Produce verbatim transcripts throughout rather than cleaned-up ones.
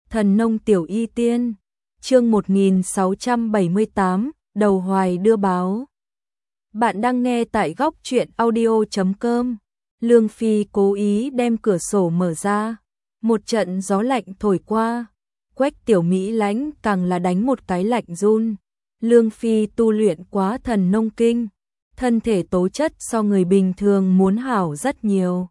Thần nông tiểu y tiên, chương một nghìn sáu trăm bảy mươi tám, đầu hoài đưa báo. Bạn đang nghe tại góc truyện audio chấm com. Lương Phi cố ý đem cửa sổ mở ra, một trận gió lạnh thổi qua, Quách Tiểu Mỹ lãnh càng là đánh một cái lạnh run. Lương Phi tu luyện quá thần nông kinh, thân thể tố chất so người bình thường muốn hảo rất nhiều.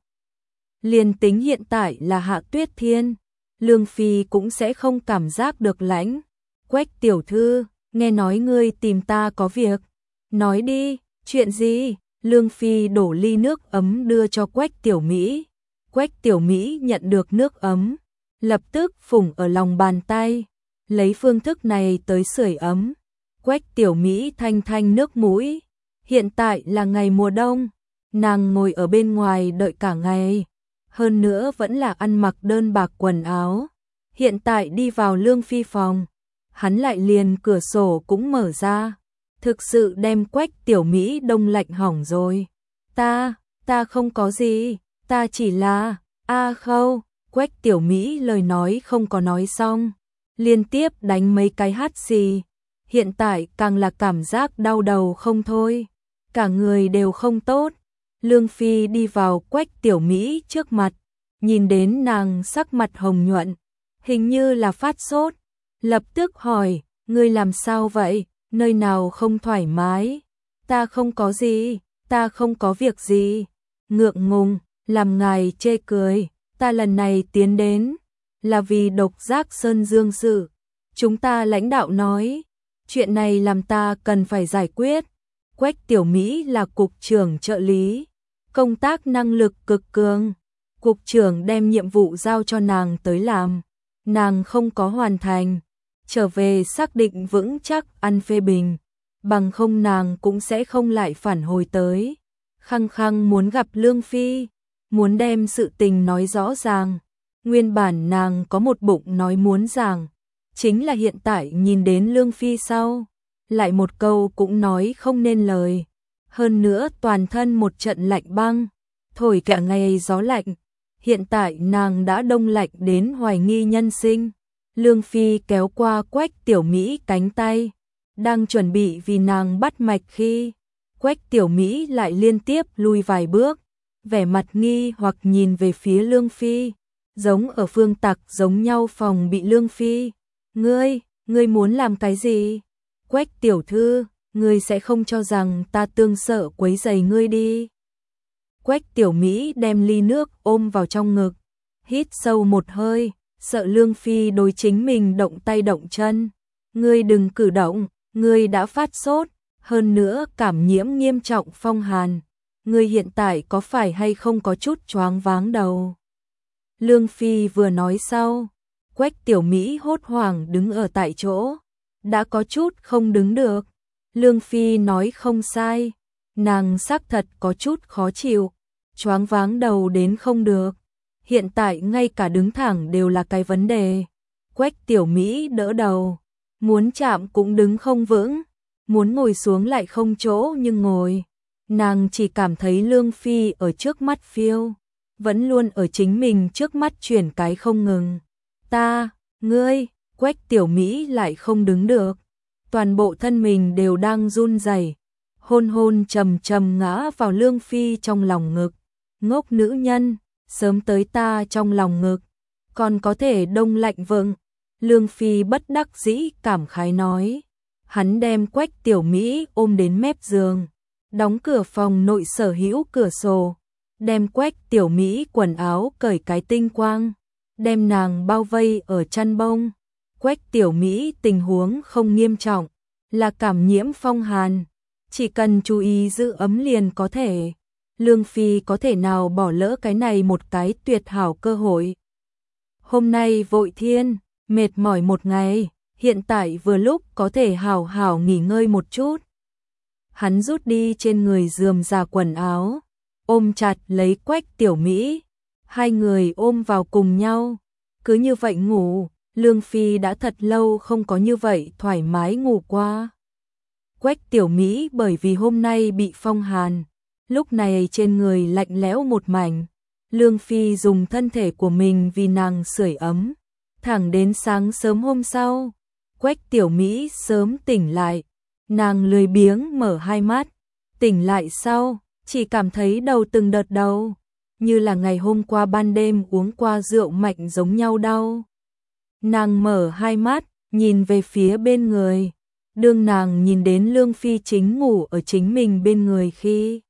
Liền tính hiện tại là hạ tuyết thiên, Lương Phi cũng sẽ không cảm giác được lạnh. Quách tiểu thư, nghe nói ngươi tìm ta có việc. Nói đi, chuyện gì? Lương Phi đổ ly nước ấm đưa cho Quách Tiểu Mỹ. Quách Tiểu Mỹ nhận được nước ấm, lập tức phủng ở lòng bàn tay, lấy phương thức này tới sưởi ấm. Quách Tiểu Mỹ thanh thanh nước mũi. Hiện tại là ngày mùa đông, nàng ngồi ở bên ngoài đợi cả ngày, hơn nữa vẫn là ăn mặc đơn bạc quần áo. Hiện tại đi vào Lương Phi phòng, hắn lại liền cửa sổ cũng mở ra, thực sự đem Quách Tiểu Mỹ đông lạnh hỏng rồi. Ta, ta không có gì, ta chỉ là, a khâu, Quách Tiểu Mỹ lời nói không có nói xong, liên tiếp đánh mấy cái hắt xì, hiện tại càng là cảm giác đau đầu không thôi, cả người đều không tốt. Lương Phi đi vào Quách Tiểu Mỹ trước mặt, nhìn đến nàng sắc mặt hồng nhuận, hình như là phát sốt, lập tức hỏi, ngươi làm sao vậy, nơi nào không thoải mái? Ta không có gì, ta không có việc gì. Ngượng ngùng, làm ngài chê cười, ta lần này tiến đến, là vì độc giác Sơn Dương sự. Chúng ta lãnh đạo nói, chuyện này làm ta cần phải giải quyết. Quách Tiểu Mỹ là cục trưởng trợ lý, công tác năng lực cực cường. Cục trưởng đem nhiệm vụ giao cho nàng tới làm, nàng không có hoàn thành, trở về xác định vững chắc ăn phê bình, bằng không nàng cũng sẽ không lại phản hồi tới. Khăng khăng muốn gặp Lương Phi, muốn đem sự tình nói rõ ràng. Nguyên bản nàng có một bụng nói muốn rằng, chính là hiện tại nhìn đến Lương Phi sau, lại một câu cũng nói không nên lời. Hơn nữa toàn thân một trận lạnh băng, thổi cả ngày gió lạnh. Hiện tại nàng đã đông lạnh đến hoài nghi nhân sinh. Lương Phi kéo qua Quách Tiểu Mỹ cánh tay, đang chuẩn bị vì nàng bắt mạch khi Quách Tiểu Mỹ lại liên tiếp lui vài bước, vẻ mặt nghi hoặc nhìn về phía Lương Phi, giống ở phương tặc giống nhau phòng bị Lương Phi. Ngươi, ngươi muốn làm cái gì? Quách tiểu thư, ngươi sẽ không cho rằng ta tương sợ quấy rầy ngươi đi. Quách Tiểu Mỹ đem ly nước ôm vào trong ngực, hít sâu một hơi, sợ Lương Phi đối chính mình động tay động chân. Ngươi đừng cử động, ngươi đã phát sốt, hơn nữa cảm nhiễm nghiêm trọng phong hàn. Ngươi hiện tại có phải hay không có chút choáng váng đầu? Lương Phi vừa nói sau, Quách Tiểu Mỹ hốt hoảng đứng ở tại chỗ, đã có chút không đứng được. Lương Phi nói không sai, nàng xác thật có chút khó chịu, choáng váng đầu đến không được. Hiện tại ngay cả đứng thẳng đều là cái vấn đề. Quách Tiểu Mỹ đỡ đầu, muốn chạm cũng đứng không vững, muốn ngồi xuống lại không chỗ nhưng ngồi. Nàng chỉ cảm thấy Lương Phi ở trước mắt phiêu, vẫn luôn ở chính mình trước mắt chuyển cái không ngừng. Ta, ngươi, Quách Tiểu Mỹ lại không đứng được, toàn bộ thân mình đều đang run rẩy, hôn hôn trầm trầm ngã vào Lương Phi trong lòng ngực. Ngốc nữ nhân, sớm tới ta trong lòng ngực, còn có thể đông lạnh vâng. Lương Phi bất đắc dĩ cảm khái nói. Hắn đem Quách Tiểu Mỹ ôm đến mép giường, đóng cửa phòng nội sở hữu cửa sổ, đem Quách Tiểu Mỹ quần áo cởi cái tinh quang, đem nàng bao vây ở chăn bông. Quách Tiểu Mỹ tình huống không nghiêm trọng, là cảm nhiễm phong hàn, chỉ cần chú ý giữ ấm liền có thể. Lương Phi có thể nào bỏ lỡ cái này một cái tuyệt hảo cơ hội. Hôm nay vội thiên, mệt mỏi một ngày, hiện tại vừa lúc có thể hảo hảo nghỉ ngơi một chút. Hắn rút đi trên người rườm rà quần áo, ôm chặt lấy Quách Tiểu Mỹ, hai người ôm vào cùng nhau, cứ như vậy ngủ. Lương Phi đã thật lâu không có như vậy thoải mái ngủ qua. Quách Tiểu Mỹ bởi vì hôm nay bị phong hàn, lúc này trên người lạnh lẽo một mảnh. Lương Phi dùng thân thể của mình vì nàng sưởi ấm, Thẳng đến sáng sớm hôm sau, Quách Tiểu Mỹ sớm tỉnh lại, nàng lười biếng mở hai mắt, tỉnh lại sau, chỉ cảm thấy đầu từng đợt đau, như là ngày hôm qua ban đêm uống qua rượu mạnh giống nhau đau. Nàng mở hai mắt, nhìn về phía bên người, đương nàng nhìn đến Lương Phi chính ngủ ở chính mình bên người khi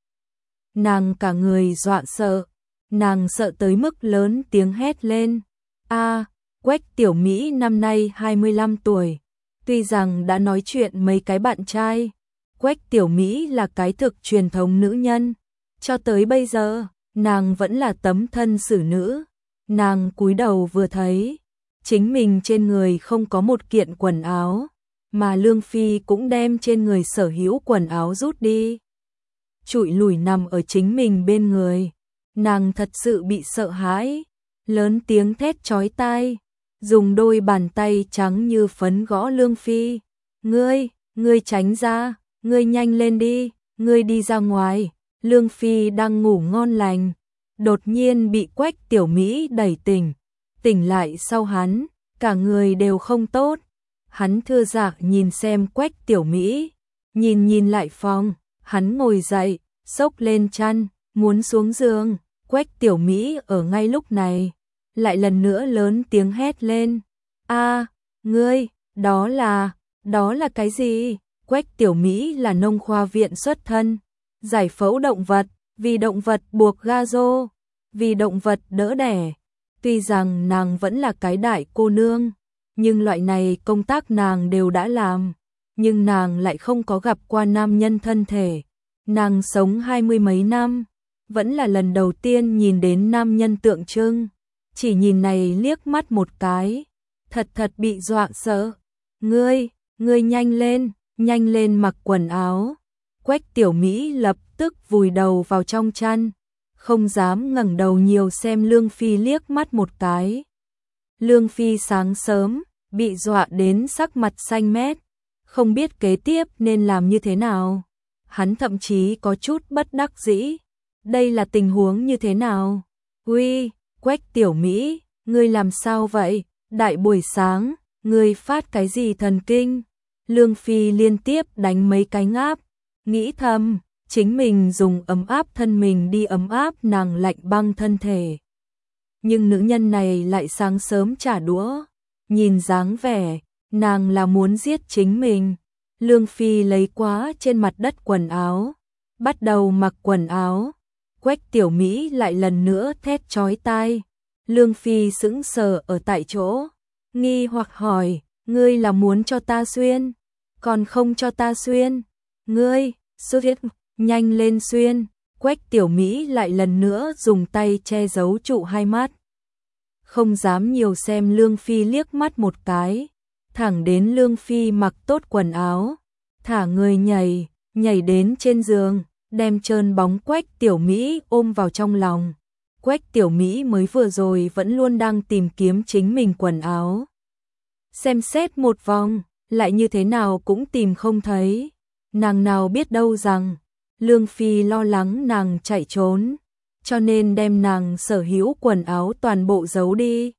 nàng cả người dọa sợ, nàng sợ tới mức lớn tiếng hét lên. A, Quách Tiểu Mỹ năm nay hai mươi lăm tuổi, tuy rằng đã nói chuyện mấy cái bạn trai, Quách Tiểu Mỹ là cái thực truyền thống nữ nhân, cho tới bây giờ, nàng vẫn là tấm thân xử nữ. Nàng cúi đầu vừa thấy, chính mình trên người không có một kiện quần áo, mà Lương Phi cũng đem trên người sở hữu quần áo rút đi, trụi lủi nằm ở chính mình bên người. Nàng thật sự bị sợ hãi, lớn tiếng thét chói tai, dùng đôi bàn tay trắng như phấn gõ Lương Phi. Ngươi, ngươi tránh ra, ngươi nhanh lên đi, ngươi đi ra ngoài. Lương Phi đang ngủ ngon lành, đột nhiên bị Quách Tiểu Mỹ đẩy tỉnh. Tỉnh lại sau hắn, cả người đều không tốt. Hắn thưa dạc nhìn xem Quách Tiểu Mỹ, nhìn nhìn lại phòng, hắn ngồi dậy, xốc lên chăn, muốn xuống giường. Quách Tiểu Mỹ ở ngay lúc này, lại lần nữa lớn tiếng hét lên. A, ngươi, đó là, đó là cái gì? Quách Tiểu Mỹ là nông khoa viện xuất thân, giải phẫu động vật, vì động vật buộc ga rô, vì động vật đỡ đẻ. Tuy rằng nàng vẫn là cái đại cô nương, nhưng loại này công tác nàng đều đã làm, nhưng nàng lại không có gặp qua nam nhân thân thể. Nàng sống hai mươi mấy năm, vẫn là lần đầu tiên nhìn đến nam nhân tượng trưng, chỉ nhìn này liếc mắt một cái, thật thật bị dọa sợ. Ngươi, ngươi nhanh lên, nhanh lên mặc quần áo. Quách Tiểu Mỹ lập tức vùi đầu vào trong chăn, không dám ngẩng đầu nhiều xem Lương Phi liếc mắt một cái. Lương Phi sáng sớm, bị dọa đến sắc mặt xanh mét, không biết kế tiếp nên làm như thế nào. Hắn thậm chí có chút bất đắc dĩ. Đây là tình huống như thế nào? Uy, Quách Tiểu Mỹ, ngươi làm sao vậy? Đại buổi sáng, ngươi phát cái gì thần kinh? Lương Phi liên tiếp đánh mấy cái ngáp, nghĩ thầm, chính mình dùng ấm áp thân mình đi ấm áp nàng lạnh băng thân thể. Nhưng nữ nhân này lại sáng sớm trả đũa, nhìn dáng vẻ, nàng là muốn giết chính mình. Lương Phi lấy quá trên mặt đất quần áo, bắt đầu mặc quần áo. Quách Tiểu Mỹ lại lần nữa thét chói tai. Lương Phi sững sờ ở tại chỗ, nghi hoặc hỏi, ngươi là muốn cho ta xuyên, còn không cho ta xuyên? Ngươi, xuyên, nhanh lên xuyên. Quách Tiểu Mỹ lại lần nữa dùng tay che giấu trụ hai mắt, không dám nhiều xem Lương Phi liếc mắt một cái. Thẳng đến Lương Phi mặc tốt quần áo, thả người nhảy, nhảy đến trên giường, đem trơn bóng Quách Tiểu Mỹ ôm vào trong lòng. Quách Tiểu Mỹ mới vừa rồi vẫn luôn đang tìm kiếm chính mình quần áo, xem xét một vòng, lại như thế nào cũng tìm không thấy. Nàng nào biết đâu rằng Lương Phi lo lắng nàng chạy trốn, cho nên đem nàng sở hữu quần áo toàn bộ giấu đi.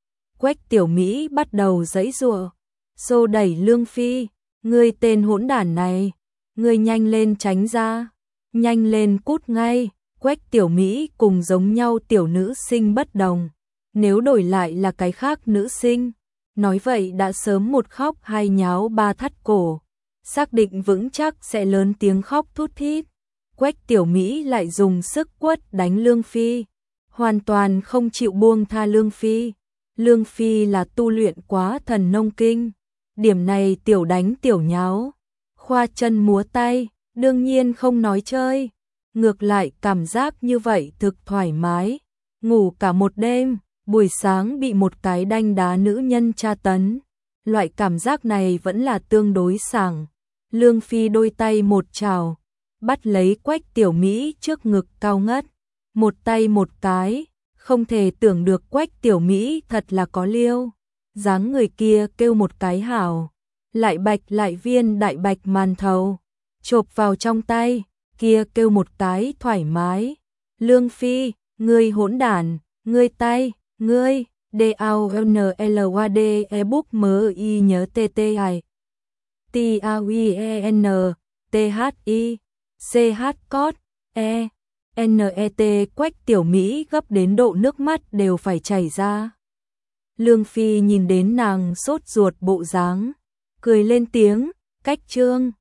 Quách Tiểu Mỹ bắt đầu giãy giụa, xô đẩy Lương Phi. Ngươi tên hỗn đản này, ngươi nhanh lên tránh ra, nhanh lên cút ngay. Quách Tiểu Mỹ cùng giống nhau tiểu nữ sinh bất đồng, nếu đổi lại là cái khác nữ sinh, nói vậy đã sớm một khóc hai nháo ba thắt cổ, xác định vững chắc sẽ lớn tiếng khóc thút thít. Quách Tiểu Mỹ lại dùng sức quất đánh Lương Phi, hoàn toàn không chịu buông tha Lương Phi. Lương Phi là tu luyện quá thần nông kinh, điểm này tiểu đánh tiểu nháo, khoa chân múa tay, đương nhiên không nói chơi. Ngược lại cảm giác như vậy thực thoải mái, ngủ cả một đêm, buổi sáng bị một cái đanh đá nữ nhân tra tấn. Loại cảm giác này vẫn là tương đối sảng. Lương Phi đôi tay một chảo, bắt lấy Quách Tiểu Mỹ trước ngực cao ngất, một tay một cái, không thể tưởng được Quách Tiểu Mỹ thật là có liêu. Dáng người kia kêu một cái hảo, lại bạch lại viên đại bạch màn thầu, chộp vào trong tay, kia kêu một cái thoải mái. Lương Phi, ngươi hỗn đản, ngươi tay, ngươi, D A U N L A D ebook M I nhớ T T I T A U I E N T H I C H code E N E T. Quách Tiểu Mỹ gấp đến độ nước mắt đều phải chảy ra. Lương Phi nhìn đến nàng sốt ruột bộ dáng, cười lên tiếng, Cách Trương,